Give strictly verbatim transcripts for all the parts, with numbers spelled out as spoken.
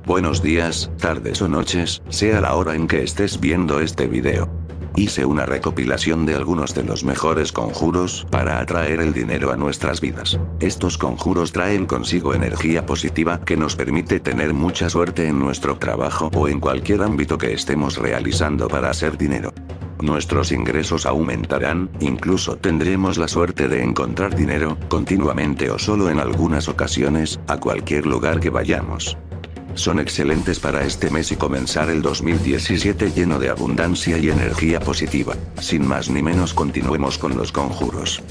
Buenos días, tardes o noches, sea la hora en que estés viendo este video. Hice una recopilación de algunos de los mejores conjuros para atraer el dinero a nuestras vidas. Estos conjuros traen consigo energía positiva que nos permite tener mucha suerte en nuestro trabajo o en cualquier ámbito que estemos realizando para hacer dinero. Nuestros ingresos aumentarán, incluso tendremos la suerte de encontrar dinero, continuamente o solo en algunas ocasiones, a cualquier lugar que vayamos. Son excelentes para este mes y comenzar el dos mil diecisiete lleno de abundancia y energía positiva. Sin más ni menos, continuemos con los conjuros.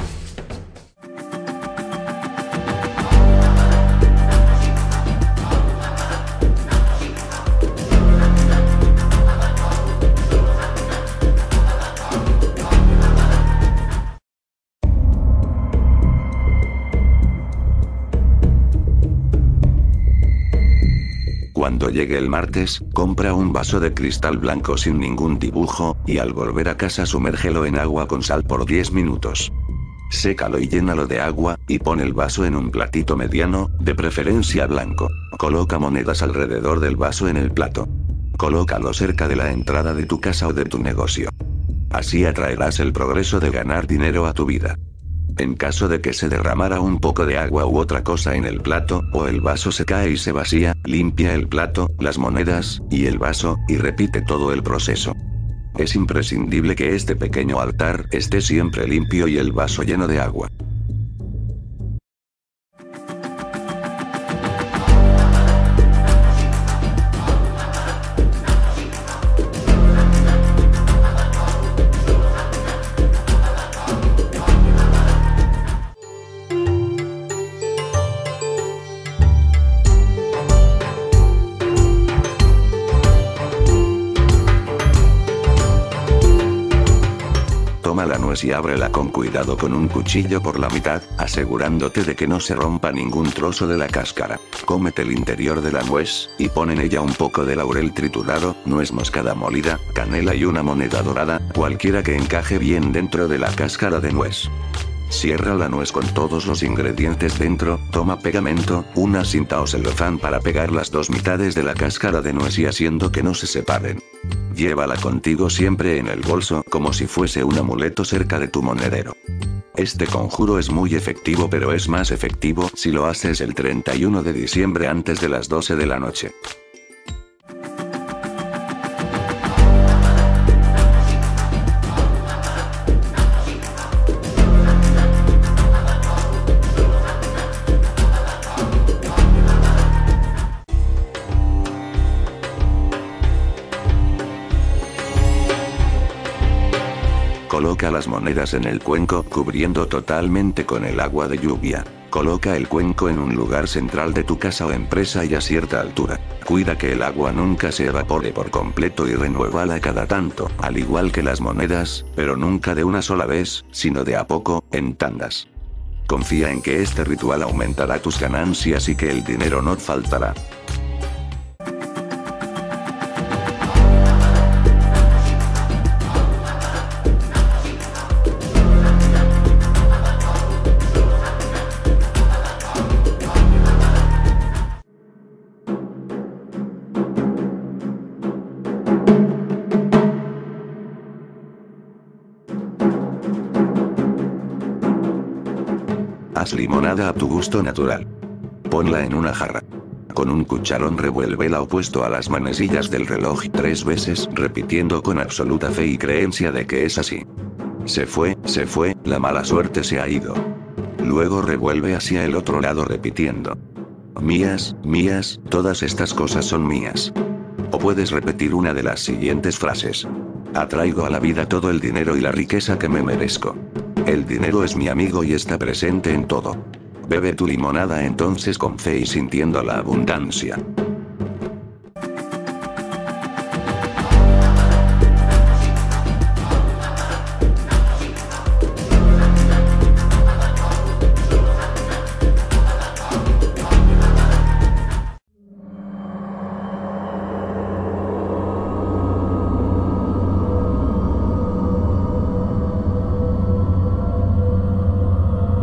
Cuando llegue el martes, compra un vaso de cristal blanco sin ningún dibujo, y al volver a casa sumérgelo en agua con sal por diez minutos. Sécalo y llénalo de agua, y pon el vaso en un platito mediano, de preferencia blanco. Coloca monedas alrededor del vaso en el plato. Colócalo cerca de la entrada de tu casa o de tu negocio. Así atraerás el progreso de ganar dinero a tu vida. En caso de que se derramara un poco de agua u otra cosa en el plato, o el vaso se cae y se vacía, limpia el plato, las monedas, y el vaso, y repite todo el proceso. Es imprescindible que este pequeño altar esté siempre limpio y el vaso lleno de agua. Toma la nuez y ábrela con cuidado con un cuchillo por la mitad, asegurándote de que no se rompa ningún trozo de la cáscara. Cómete el interior de la nuez, y pon en ella un poco de laurel triturado, nuez moscada molida, canela y una moneda dorada, cualquiera que encaje bien dentro de la cáscara de nuez. Cierra la nuez con todos los ingredientes dentro, toma pegamento, una cinta o celofán para pegar las dos mitades de la cáscara de nuez y haciendo que no se separen. Llévala contigo siempre en el bolso, como si fuese un amuleto cerca de tu monedero. Este conjuro es muy efectivo, pero es más efectivo si lo haces el treinta y uno de diciembre antes de las doce de la noche. Coloca las monedas en el cuenco, cubriendo totalmente con el agua de lluvia. Coloca el cuenco en un lugar central de tu casa o empresa y a cierta altura. Cuida que el agua nunca se evapore por completo y renuévala cada tanto, al igual que las monedas, pero nunca de una sola vez, sino de a poco, en tandas. Confía en que este ritual aumentará tus ganancias y que el dinero no faltará. Haz limonada a tu gusto natural. Ponla en una jarra. Con un cucharón revuélvela opuesto a las manecillas del reloj tres veces, repitiendo con absoluta fe y creencia de que es así. Se fue, se fue, la mala suerte se ha ido. Luego revuelve hacia el otro lado repitiendo: mías, mías, todas estas cosas son mías. O puedes repetir una de las siguientes frases: atraigo a la vida todo el dinero y la riqueza que me merezco. El dinero es mi amigo y está presente en todo. Bebe tu limonada entonces con fe y sintiendo la abundancia.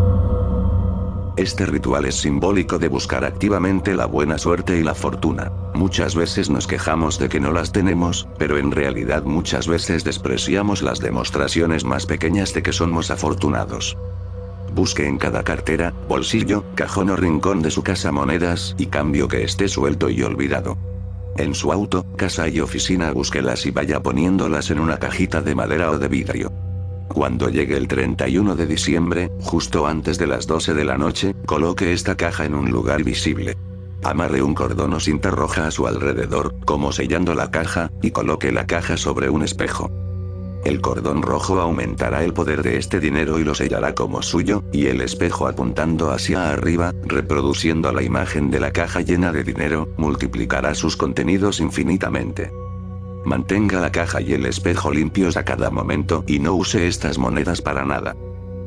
Este ritual es simbólico de buscar activamente la buena suerte y la fortuna. Muchas veces nos quejamos de que no las tenemos, pero en realidad muchas veces despreciamos las demostraciones más pequeñas de que somos afortunados. Busque en cada cartera, bolsillo, cajón o rincón de su casa monedas y cambio que esté suelto y olvidado. En su auto, casa y oficina búsquelas y vaya poniéndolas en una cajita de madera o de vidrio. Cuando llegue el treinta y uno de diciembre, justo antes de las doce de la noche, coloque esta caja en un lugar visible. Amarre un cordón o cinta roja a su alrededor, como sellando la caja, y coloque la caja sobre un espejo. El cordón rojo aumentará el poder de este dinero y lo sellará como suyo, y el espejo apuntando hacia arriba, reproduciendo la imagen de la caja llena de dinero, multiplicará sus contenidos infinitamente. Mantenga la caja y el espejo limpios a cada momento y no use estas monedas para nada.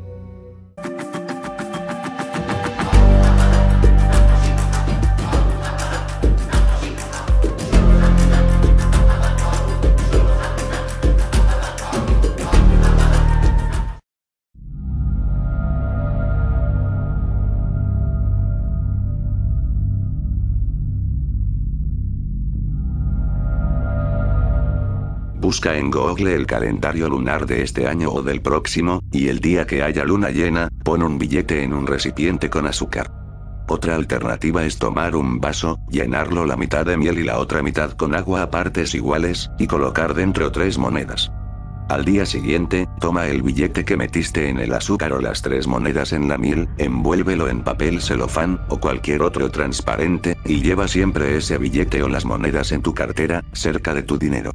Busca en Google el calendario lunar de este año o del próximo, y el día que haya luna llena, pon un billete en un recipiente con azúcar. Otra alternativa es tomar un vaso, llenarlo la mitad de miel y la otra mitad con agua a partes iguales, y colocar dentro tres monedas. Al día siguiente, toma el billete que metiste en el azúcar o las tres monedas en la miel, envuélvelo en papel celofán, o cualquier otro transparente, y lleva siempre ese billete o las monedas en tu cartera, cerca de tu dinero.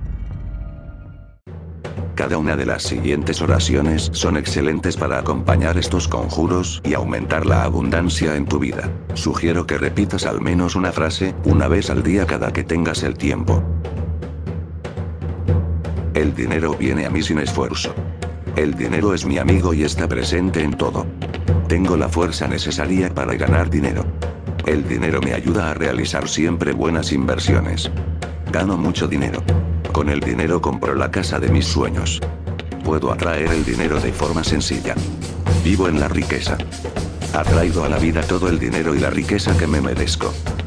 Cada una de las siguientes oraciones son excelentes para acompañar estos conjuros y aumentar la abundancia en tu vida. Sugiero que repitas al menos una frase, una vez al día cada que tengas el tiempo. El dinero viene a mí sin esfuerzo. El dinero es mi amigo y está presente en todo. Tengo la fuerza necesaria para ganar dinero. El dinero me ayuda a realizar siempre buenas inversiones. Gano mucho dinero. Con el dinero compro la casa de mis sueños. Puedo atraer el dinero de forma sencilla. Vivo en la riqueza. Atraigo a la vida todo el dinero y la riqueza que me merezco.